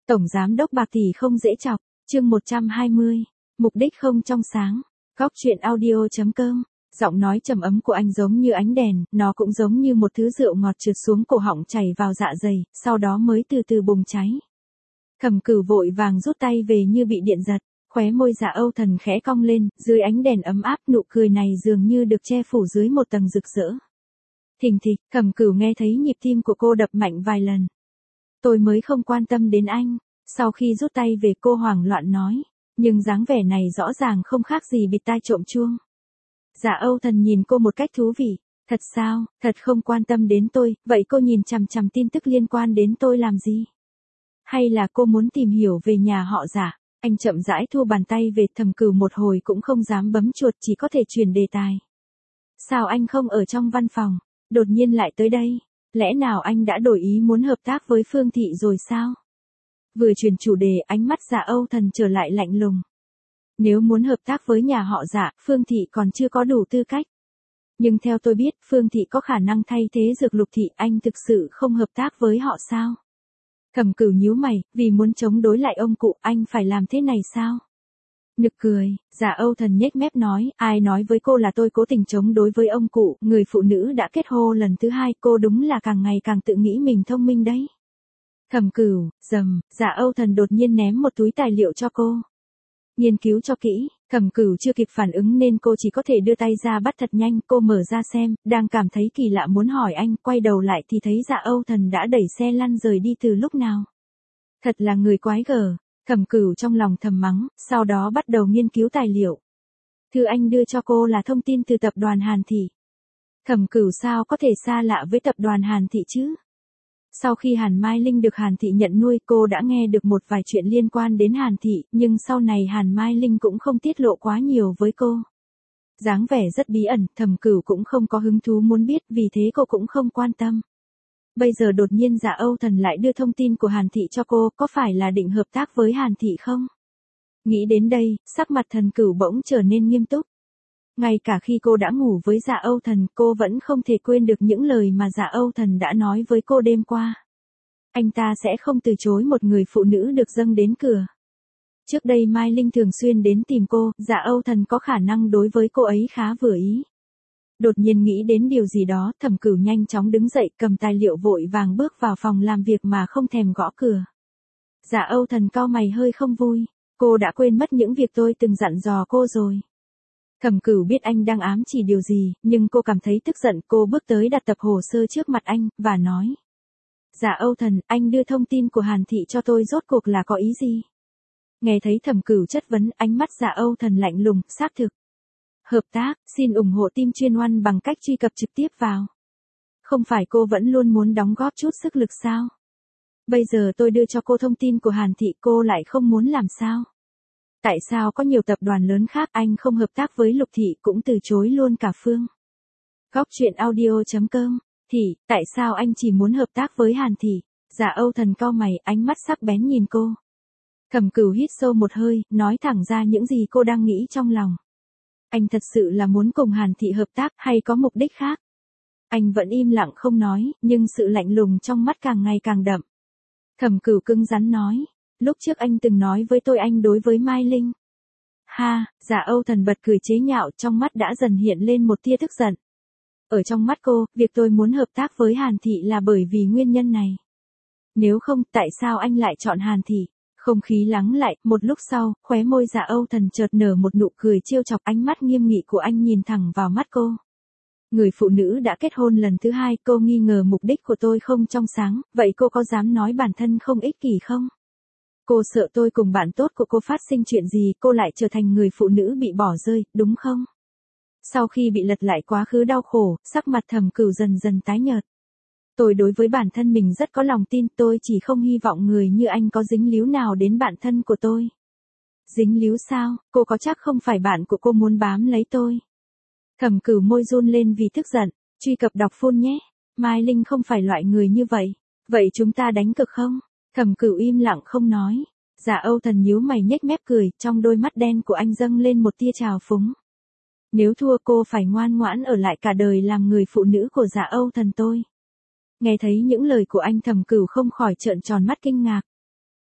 Tổng giám đốc bạc tỷ không dễ chọc, chương 120, mục đích không trong sáng. Góc chuyện audio.com. Giọng nói trầm ấm của anh giống như ánh đèn, nó cũng giống như một thứ rượu ngọt trượt xuống cổ họng chảy vào dạ dày, sau đó mới từ từ bùng cháy. Thẩm Cửu vội vàng rút tay về như bị điện giật, khóe môi Dạ Âu Thần khẽ cong lên, dưới ánh đèn ấm áp nụ cười này dường như được che phủ dưới một tầng rực rỡ. Thình thịch, Thẩm Cửu nghe thấy nhịp tim của cô đập mạnh vài lần. Tôi mới không quan tâm đến anh. Sau khi rút tay về cô hoảng loạn nói, nhưng dáng vẻ này rõ ràng không khác gì bịt tai trộm chuông. Dạ Âu Thần nhìn cô một cách thú vị, thật sao, thật không quan tâm đến tôi, vậy cô nhìn chằm chằm tin tức liên quan đến tôi làm gì? Hay là cô muốn tìm hiểu về nhà họ Dạ? Anh chậm rãi thu bàn tay về, Thẩm Cửu một hồi cũng không dám bấm chuột, chỉ có thể chuyển đề tài. Sao anh không ở trong văn phòng, đột nhiên lại tới đây? Lẽ nào anh đã đổi ý muốn hợp tác với Phương Thị rồi sao? Vừa chuyển chủ đề, ánh mắt Dạ Âu Thần trở lại lạnh lùng. Nếu muốn hợp tác với nhà họ Dạ, Phương Thị còn chưa có đủ tư cách. Nhưng theo tôi biết, Phương Thị có khả năng thay thế Dược Lục Thị, anh thực sự không hợp tác với họ sao? Thẩm Cửu nhíu mày, vì muốn chống đối lại ông cụ, anh phải làm thế này sao? Nực cười, Dạ Âu Thần nhếch mép nói, ai nói với cô là tôi cố tình chống đối với ông cụ, người phụ nữ đã kết hôn lần thứ hai, cô đúng là càng ngày càng tự nghĩ mình thông minh đấy. Thẩm Cửu, Dạ Âu Thần đột nhiên ném một túi tài liệu cho cô. Nghiên cứu cho kỹ, Thẩm Cửu chưa kịp phản ứng nên cô chỉ có thể đưa tay ra bắt thật nhanh, cô mở ra xem, đang cảm thấy kỳ lạ muốn hỏi anh, quay đầu lại thì thấy Dạ Âu Thần đã đẩy xe lăn rời đi từ lúc nào. Thật là người quái gở, Thẩm Cửu trong lòng thầm mắng, sau đó bắt đầu nghiên cứu tài liệu. Thư anh đưa cho cô là thông tin từ tập đoàn Hàn Thị. Thẩm Cửu sao có thể xa lạ với tập đoàn Hàn Thị chứ? Sau khi Hàn Mai Linh được Hàn Thị nhận nuôi, cô đã nghe được một vài chuyện liên quan đến Hàn Thị, nhưng sau này Hàn Mai Linh cũng không tiết lộ quá nhiều với cô. Dáng vẻ rất bí ẩn, Thẩm Cửu cũng không có hứng thú muốn biết, vì thế cô cũng không quan tâm. Bây giờ đột nhiên Dạ Âu Thần lại đưa thông tin của Hàn Thị cho cô, có phải là định hợp tác với Hàn Thị không? Nghĩ đến đây, sắc mặt Thẩm Cửu bỗng trở nên nghiêm túc. Ngay cả khi cô đã ngủ với Dạ Âu Thần, cô vẫn không thể quên được những lời mà Dạ Âu Thần đã nói với cô đêm qua. Anh ta sẽ không từ chối một người phụ nữ được dâng đến cửa. Trước đây Mai Linh thường xuyên đến tìm cô, Dạ Âu Thần có khả năng đối với cô ấy khá vừa ý. Đột nhiên nghĩ đến điều gì đó, Thẩm Cửu nhanh chóng đứng dậy, cầm tài liệu vội vàng bước vào phòng làm việc mà không thèm gõ cửa. Dạ Âu Thần cau mày hơi không vui, cô đã quên mất những việc tôi từng dặn dò cô rồi. Thẩm Cửu biết anh đang ám chỉ điều gì, nhưng cô cảm thấy tức giận, cô bước tới đặt tập hồ sơ trước mặt anh, và nói. Dạ Âu Thần, anh đưa thông tin của Hàn Thị cho tôi rốt cuộc là có ý gì? Nghe thấy Thẩm Cửu chất vấn, ánh mắt Dạ Âu Thần lạnh lùng, xác thực. Hợp tác, xin ủng hộ team chuyên oan bằng cách truy cập trực tiếp vào. Không phải cô vẫn luôn muốn đóng góp chút sức lực sao? Bây giờ tôi đưa cho cô thông tin của Hàn Thị, cô lại không muốn làm sao? Tại sao có nhiều tập đoàn lớn khác anh không hợp tác với Lục Thị cũng từ chối luôn cả Phương? Góc chuyện audio.com. Tại sao anh chỉ muốn hợp tác với Hàn Thị? Dạ Âu Thần cau mày, ánh mắt sắc bén nhìn cô. Thẩm Cửu hít sâu một hơi, nói thẳng ra những gì cô đang nghĩ trong lòng. Anh thật sự là muốn cùng Hàn Thị hợp tác hay có mục đích khác? Anh vẫn im lặng không nói, nhưng sự lạnh lùng trong mắt càng ngày càng đậm. Thẩm Cửu cứng rắn nói. Lúc trước anh từng nói với tôi anh đối với Mai Linh. Ha, Dạ Âu Thần bật cười chế nhạo, trong mắt đã dần hiện lên một tia tức giận. Ở trong mắt cô, việc tôi muốn hợp tác với Hàn Thị là bởi vì nguyên nhân này. Nếu không, tại sao anh lại chọn Hàn Thị? Không khí lắng lại, một lúc sau, khóe môi Dạ Âu Thần chợt nở một nụ cười trêu chọc, ánh mắt nghiêm nghị của anh nhìn thẳng vào mắt cô. Người phụ nữ đã kết hôn lần thứ hai, cô nghi ngờ mục đích của tôi không trong sáng, vậy cô có dám nói bản thân không ích kỷ không? Cô sợ tôi cùng bạn tốt của cô phát sinh chuyện gì, cô lại trở thành người phụ nữ bị bỏ rơi, đúng không? Sau khi bị lật lại quá khứ đau khổ, sắc mặt Thẩm Cửu dần dần tái nhợt. Tôi đối với bản thân mình rất có lòng tin, tôi chỉ không hy vọng người như anh có dính líu nào đến bạn thân của tôi. Dính líu sao, cô có chắc không phải bạn của cô muốn bám lấy tôi? Thẩm Cửu môi run lên vì tức giận, truy cập đọc phone nhé. Mai Linh không phải loại người như vậy. Vậy chúng ta đánh cược không? Thẩm Cửu im lặng không nói. Dạ Âu Thần nhíu mày nhếch mép cười, trong đôi mắt đen của anh dâng lên một tia trào phúng. Nếu thua cô phải ngoan ngoãn ở lại cả đời làm người phụ nữ của Dạ Âu Thần tôi. Nghe thấy những lời của anh, Thẩm Cửu không khỏi trợn tròn mắt kinh ngạc.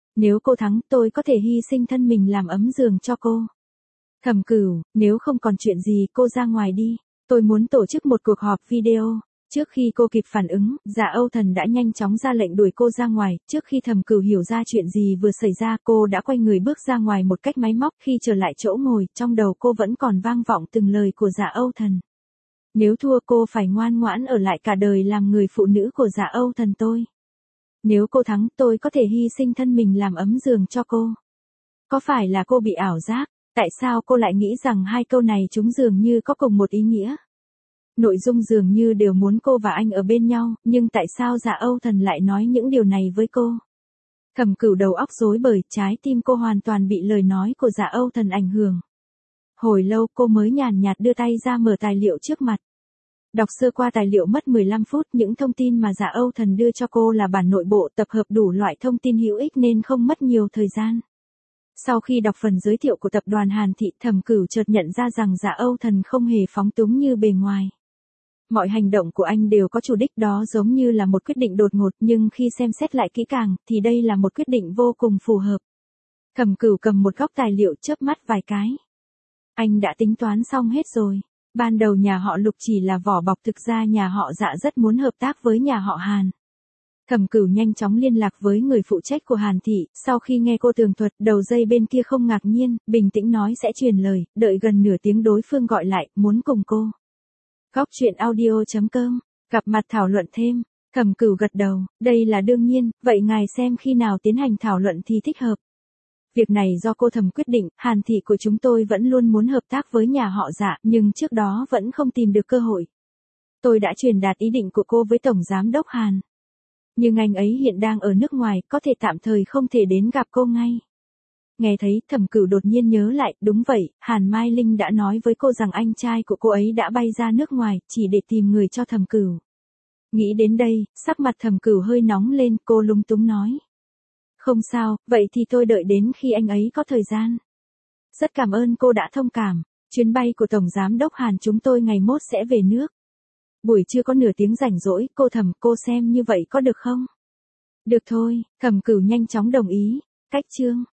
Nếu cô thắng tôi có thể hy sinh thân mình làm ấm giường cho cô. Thẩm Cửu, nếu không còn chuyện gì cô ra ngoài đi. Tôi muốn tổ chức một cuộc họp video. Trước khi cô kịp phản ứng, Dạ Âu Thần đã nhanh chóng ra lệnh đuổi cô ra ngoài. Trước khi Thẩm Cửu hiểu ra chuyện gì vừa xảy ra, cô đã quay người bước ra ngoài một cách máy móc. Khi trở lại chỗ ngồi, trong đầu cô vẫn còn vang vọng từng lời của Dạ Âu Thần. Nếu thua cô phải ngoan ngoãn ở lại cả đời làm người phụ nữ của Dạ Âu Thần tôi. Nếu cô thắng tôi có thể hy sinh thân mình làm ấm giường cho cô. Có phải là cô bị ảo giác? Tại sao cô lại nghĩ rằng hai câu này chúng dường như có cùng một ý nghĩa? Nội dung dường như đều muốn cô và anh ở bên nhau, nhưng tại sao Dạ Âu Thần lại nói những điều này với cô? Thẩm Cửu đầu óc rối bời, trái tim cô hoàn toàn bị lời nói của Dạ Âu Thần ảnh hưởng. Hồi lâu cô mới nhàn nhạt đưa tay ra mở tài liệu trước mặt. Đọc sơ qua tài liệu mất 15 phút, những thông tin mà Dạ Âu Thần đưa cho cô là bản nội bộ tập hợp đủ loại thông tin hữu ích nên không mất nhiều thời gian. Sau khi đọc phần giới thiệu của tập đoàn Hàn Thị, Thẩm Cửu chợt nhận ra rằng Dạ Âu Thần không hề phóng túng như bề ngoài. Mọi hành động của anh đều có chủ đích, đó giống như là một quyết định đột ngột, nhưng khi xem xét lại kỹ càng, thì đây là một quyết định vô cùng phù hợp. Thẩm Cửu cầm một góc tài liệu chớp mắt vài cái. Anh đã tính toán xong hết rồi. Ban đầu nhà họ Lục chỉ là vỏ bọc, thực ra nhà họ Dạ rất muốn hợp tác với nhà họ Hàn. Thẩm Cửu nhanh chóng liên lạc với người phụ trách của Hàn Thị, sau khi nghe cô tường thuật, đầu dây bên kia không ngạc nhiên, bình tĩnh nói sẽ truyền lời, đợi gần nửa tiếng đối phương gọi lại, muốn cùng cô. Góc truyện audio.com, gặp mặt thảo luận thêm. Thẩm Cửu gật đầu, đây là đương nhiên, vậy ngài xem khi nào tiến hành thảo luận thì thích hợp. Việc này do cô Thẩm quyết định, Hàn Thị của chúng tôi vẫn luôn muốn hợp tác với nhà họ Dạ, nhưng trước đó vẫn không tìm được cơ hội. Tôi đã truyền đạt ý định của cô với Tổng Giám đốc Hàn. Nhưng anh ấy hiện đang ở nước ngoài, có thể tạm thời không thể đến gặp cô ngay. Nghe thấy, Thẩm Cửu đột nhiên nhớ lại, đúng vậy, Hàn Mai Linh đã nói với cô rằng anh trai của cô ấy đã bay ra nước ngoài, chỉ để tìm người cho Thẩm Cửu. Nghĩ đến đây, sắc mặt Thẩm Cửu hơi nóng lên, cô lúng túng nói. Không sao, vậy thì tôi đợi đến khi anh ấy có thời gian. Rất cảm ơn cô đã thông cảm, chuyến bay của Tổng Giám đốc Hàn chúng tôi ngày mốt sẽ về nước. Buổi trưa có nửa tiếng rảnh rỗi, cô Thẩm, cô xem như vậy có được không? Được thôi, Thẩm Cửu nhanh chóng đồng ý. Cách chương